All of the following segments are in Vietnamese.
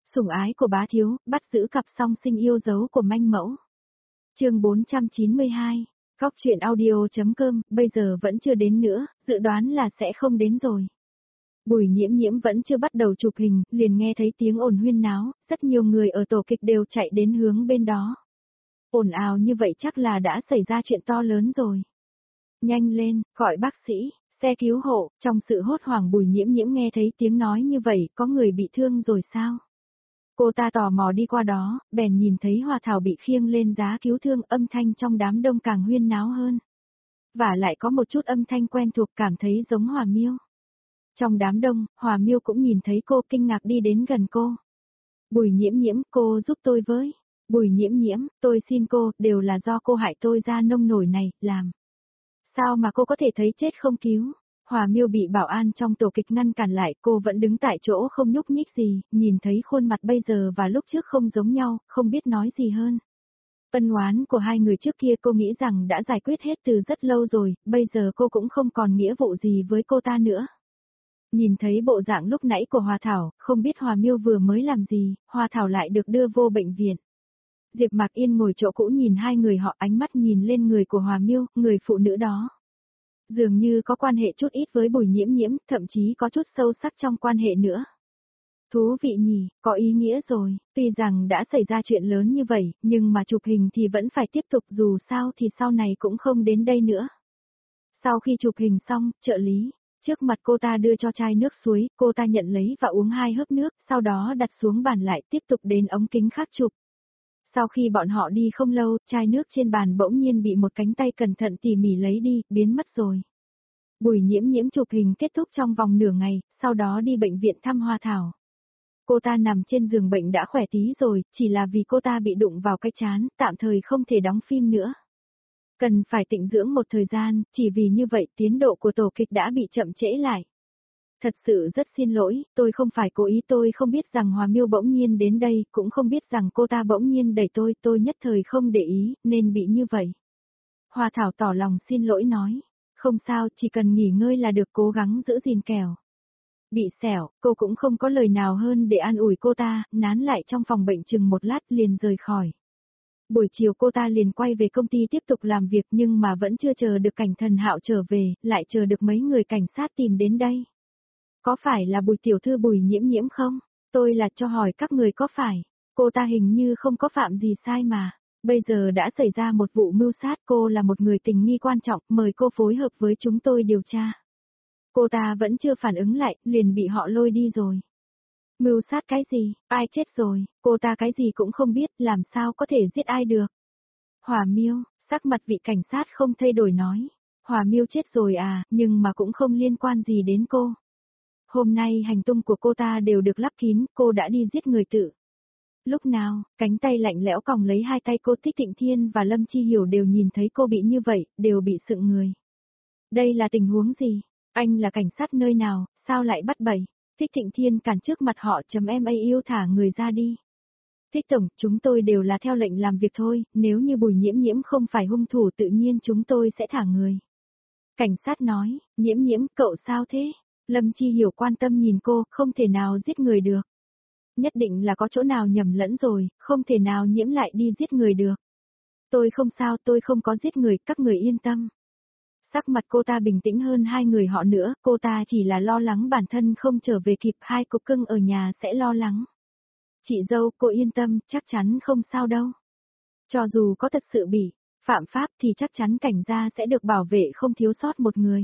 Sủng ái của bá thiếu, bắt giữ cặp song sinh yêu dấu của manh mẫu. Chương 492, Góc truyện audio.com, bây giờ vẫn chưa đến nữa, dự đoán là sẽ không đến rồi. Bùi Nhiễm Nhiễm vẫn chưa bắt đầu chụp hình, liền nghe thấy tiếng ồn huyên náo, rất nhiều người ở tổ kịch đều chạy đến hướng bên đó. Ồn ào như vậy chắc là đã xảy ra chuyện to lớn rồi. Nhanh lên, gọi bác sĩ, xe cứu hộ, trong sự hốt hoảng Bùi Nhiễm Nhiễm nghe thấy tiếng nói như vậy, có người bị thương rồi sao? Cô ta tò mò đi qua đó, bèn nhìn thấy Hoa Thảo bị khiêng lên giá cứu thương, âm thanh trong đám đông càng huyên náo hơn. Và lại có một chút âm thanh quen thuộc, cảm thấy giống Hòa Miêu. Trong đám đông, Hòa Miêu cũng nhìn thấy cô, kinh ngạc đi đến gần cô. Bùi Nhiễm Nhiễm, cô giúp tôi với. Bùi Nhiễm Nhiễm, tôi xin cô, đều là do cô hại tôi ra nông nổi này, làm. Sao mà cô có thể thấy chết không cứu? Hòa Miêu bị bảo an trong tổ kịch ngăn cản lại, cô vẫn đứng tại chỗ không nhúc nhích gì, nhìn thấy khuôn mặt bây giờ và lúc trước không giống nhau, không biết nói gì hơn. Ân oán của hai người trước kia cô nghĩ rằng đã giải quyết hết từ rất lâu rồi, bây giờ cô cũng không còn nghĩa vụ gì với cô ta nữa. Nhìn thấy bộ dạng lúc nãy của Hòa Thảo, không biết Hòa Miêu vừa mới làm gì, Hòa Thảo lại được đưa vô bệnh viện. Diệp Mạc Yên ngồi chỗ cũ nhìn hai người họ, ánh mắt nhìn lên người của Hòa Miêu, người phụ nữ đó. Dường như có quan hệ chút ít với Bùi Nhiễm Nhiễm, thậm chí có chút sâu sắc trong quan hệ nữa. Thú vị nhỉ, có ý nghĩa rồi, tuy rằng đã xảy ra chuyện lớn như vậy, nhưng mà chụp hình thì vẫn phải tiếp tục, dù sao thì sau này cũng không đến đây nữa. Sau khi chụp hình xong, trợ lý, trước mặt cô ta đưa cho chai nước suối, cô ta nhận lấy và uống 2 hớp nước, sau đó đặt xuống bàn lại tiếp tục đến ống kính khác chụp. Sau khi bọn họ đi không lâu, chai nước trên bàn bỗng nhiên bị một cánh tay cẩn thận tỉ mỉ lấy đi, biến mất rồi. Bùi Nhiễm Nhiễm chụp hình kết thúc trong vòng nửa ngày, sau đó đi bệnh viện thăm Hoa Thảo. Cô ta nằm trên giường bệnh đã khỏe tí rồi, chỉ là vì cô ta bị đụng vào cái trán, tạm thời không thể đóng phim nữa. Cần phải tĩnh dưỡng một thời gian, chỉ vì như vậy tiến độ của tổ kịch đã bị chậm trễ lại. Thật sự rất xin lỗi, tôi không phải cố ý, tôi không biết rằng Hòa Miêu bỗng nhiên đến đây, cũng không biết rằng cô ta bỗng nhiên đẩy tôi nhất thời không để ý, nên bị như vậy. Hoa Thảo tỏ lòng xin lỗi nói, không sao, chỉ cần nghỉ ngơi là được, cố gắng giữ gìn kẻo. Bị sẹo, cô cũng không có lời nào hơn để an ủi cô ta, nán lại trong phòng bệnh chừng một lát liền rời khỏi. Buổi chiều cô ta liền quay về công ty tiếp tục làm việc, nhưng mà vẫn chưa chờ được Cảnh Thần Hạo trở về, lại chờ được mấy người cảnh sát tìm đến đây. Có phải là Bùi tiểu thư Bùi Nhiễm Nhiễm không? Tôi là cho hỏi các người có phải. Cô ta hình như không có phạm gì sai mà. Bây giờ đã xảy ra một vụ mưu sát, cô là một người tình nghi quan trọng, mời cô phối hợp với chúng tôi điều tra. Cô ta vẫn chưa phản ứng lại, liền bị họ lôi đi rồi. Mưu sát cái gì, ai chết rồi, cô ta cái gì cũng không biết, làm sao có thể giết ai được. Hòa Miêu, sắc mặt vị cảnh sát không thay đổi nói. Hòa Miêu chết rồi à, nhưng mà cũng không liên quan gì đến cô. Hôm nay hành tung của cô ta đều được lắp kín, cô đã đi giết người tự. Lúc nào, cánh tay lạnh lẽo còng lấy hai tay cô, Thích Thịnh Thiên và Lâm Chi Hiểu đều nhìn thấy cô bị như vậy, đều bị sững người. Đây là tình huống gì? Anh là cảnh sát nơi nào, sao lại bắt bẩy? Thích Thịnh Thiên cản trước mặt họ, em yêu thả người ra đi. Thích tổng, chúng tôi đều là theo lệnh làm việc thôi, nếu như Bùi Nhiễm Nhiễm không phải hung thủ tự nhiên chúng tôi sẽ thả người. Cảnh sát nói, Nhiễm Nhiễm, cậu sao thế? Lâm Chi Hiểu quan tâm nhìn cô, không thể nào giết người được. Nhất định là có chỗ nào nhầm lẫn rồi, không thể nào Nhiễm lại đi giết người được. Tôi không sao, tôi không có giết người, các người yên tâm. Sắc mặt cô ta bình tĩnh hơn hai người họ nữa, cô ta chỉ là lo lắng bản thân không trở về kịp, hai cục cưng ở nhà sẽ lo lắng. Chị dâu, cô yên tâm, chắc chắn không sao đâu. Cho dù có thật sự bị phạm pháp thì chắc chắn cảnh gia sẽ được bảo vệ không thiếu sót một người.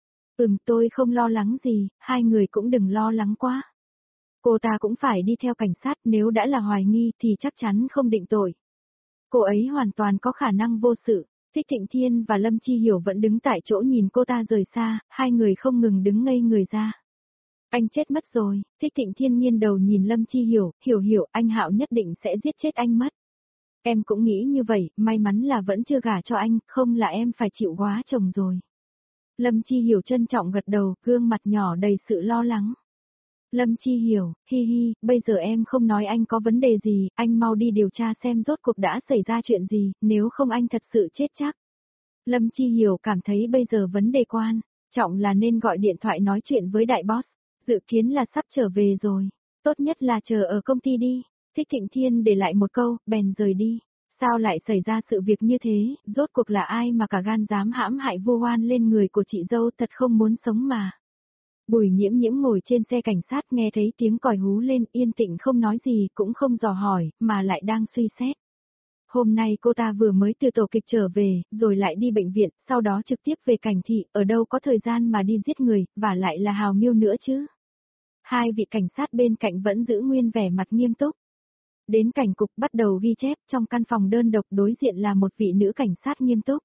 Tôi không lo lắng gì, hai người cũng đừng lo lắng quá. Cô ta cũng phải đi theo cảnh sát, nếu đã là hoài nghi thì chắc chắn không định tội. Cô ấy hoàn toàn có khả năng vô sự. Thích Thịnh Thiên và Lâm Chi Hiểu vẫn đứng tại chỗ nhìn cô ta rời xa, hai người không ngừng đứng ngây người ra. Anh chết mất rồi, Thích Thịnh Thiên nghiêng đầu nhìn Lâm Chi Hiểu, hiểu, anh Hạo nhất định sẽ giết chết anh mất. Em cũng nghĩ như vậy, may mắn là vẫn chưa gả cho anh, không là em phải chịu quá chồng rồi. Lâm Chi Hiểu trân trọng gật đầu, gương mặt nhỏ đầy sự lo lắng. Lâm Chi Hiểu, hi, bây giờ em không nói anh có vấn đề gì, anh mau đi điều tra xem rốt cuộc đã xảy ra chuyện gì, nếu không anh thật sự chết chắc. Lâm Chi Hiểu cảm thấy bây giờ vấn đề quan trọng là nên gọi điện thoại nói chuyện với đại boss, dự kiến là sắp trở về rồi. Tốt nhất là chờ ở công ty đi. Thích Thịnh Thiên để lại một câu, bèn rời đi. Sao lại xảy ra sự việc như thế, rốt cuộc là ai mà cả gan dám hãm hại vu oan lên người của chị dâu, thật không muốn sống mà. Bùi Nhiễm Nhiễm ngồi trên xe cảnh sát nghe thấy tiếng còi hú lên, yên tĩnh không nói gì, cũng không dò hỏi, mà lại đang suy xét. Hôm nay cô ta vừa mới từ tổ kịch trở về, rồi lại đi bệnh viện, sau đó trực tiếp về cảnh thị, ở đâu có thời gian mà đi giết người, và lại là hào miêu nữa chứ. Hai vị cảnh sát bên cạnh vẫn giữ nguyên vẻ mặt nghiêm túc. Đến cảnh cục bắt đầu ghi chép, trong căn phòng đơn độc đối diện là một vị nữ cảnh sát nghiêm túc.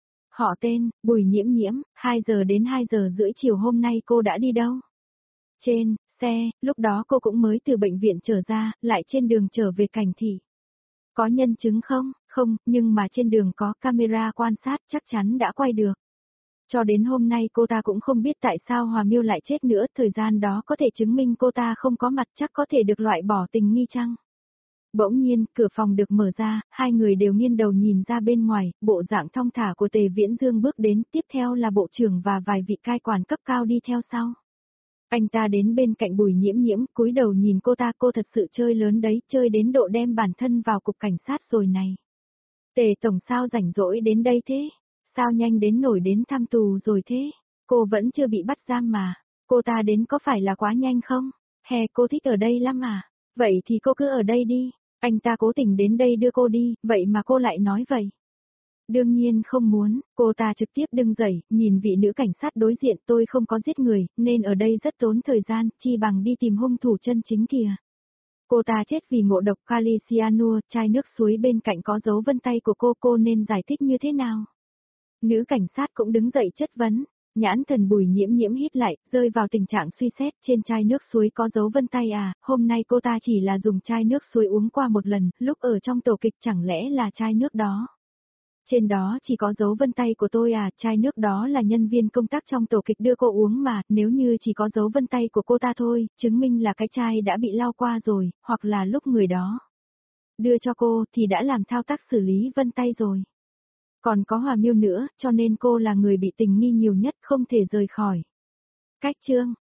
Họ tên, Bùi Nhiễm Nhiễm, 2 giờ đến 2 giờ rưỡi chiều hôm nay cô đã đi đâu? Trên, xe, lúc đó cô cũng mới từ bệnh viện trở ra, lại trên đường trở về cảnh thị. Có nhân chứng không? Không, nhưng mà trên đường có camera quan sát chắc chắn đã quay được. Cho đến hôm nay cô ta cũng không biết tại sao Hòa Miêu lại chết nữa, thời gian đó có thể chứng minh cô ta không có mặt, chắc có thể được loại bỏ tình nghi chăng? Bỗng nhiên, cửa phòng được mở ra, hai người đều nghiêng đầu nhìn ra bên ngoài, bộ dạng thong thả của Tề Viễn Dương bước đến, tiếp theo là bộ trưởng và vài vị cai quản cấp cao đi theo sau. Anh ta đến bên cạnh Bùi Nhiễm Nhiễm, cúi đầu nhìn cô ta, cô thật sự chơi lớn đấy, chơi đến độ đem bản thân vào cục cảnh sát rồi này. Tề tổng sao rảnh rỗi đến đây thế? Sao nhanh đến nổi đến thăm tù rồi thế? Cô vẫn chưa bị bắt giam mà. Cô ta đến có phải là quá nhanh không? Hè, cô thích ở đây lắm à? Vậy thì cô cứ ở đây đi. Anh ta cố tình đến đây đưa cô đi, vậy mà cô lại nói vậy. Đương nhiên không muốn, cô ta trực tiếp đứng dậy, nhìn vị nữ cảnh sát đối diện, tôi không có giết người, nên ở đây rất tốn thời gian, chi bằng đi tìm hung thủ chân chính kìa. Cô ta chết vì ngộ độc kali cyanua, chai nước suối bên cạnh có dấu vân tay của cô nên giải thích như thế nào? Nữ cảnh sát cũng đứng dậy chất vấn. Nhãn thần Bùi Nhiễm Nhiễm hít lại, rơi vào tình trạng suy xét, trên chai nước suối có dấu vân tay à, hôm nay cô ta chỉ là dùng chai nước suối uống qua một lần, lúc ở trong tổ kịch chẳng lẽ là chai nước đó. Trên đó chỉ có dấu vân tay của tôi à, chai nước đó là nhân viên công tác trong tổ kịch đưa cô uống mà, nếu như chỉ có dấu vân tay của cô ta thôi, chứng minh là cái chai đã bị lau qua rồi, hoặc là lúc người đó đưa cho cô thì đã làm thao tác xử lý vân tay rồi. Còn có Hòa Miêu nữa, cho nên cô là người bị tình nghi nhiều nhất, không thể rời khỏi. Cách chương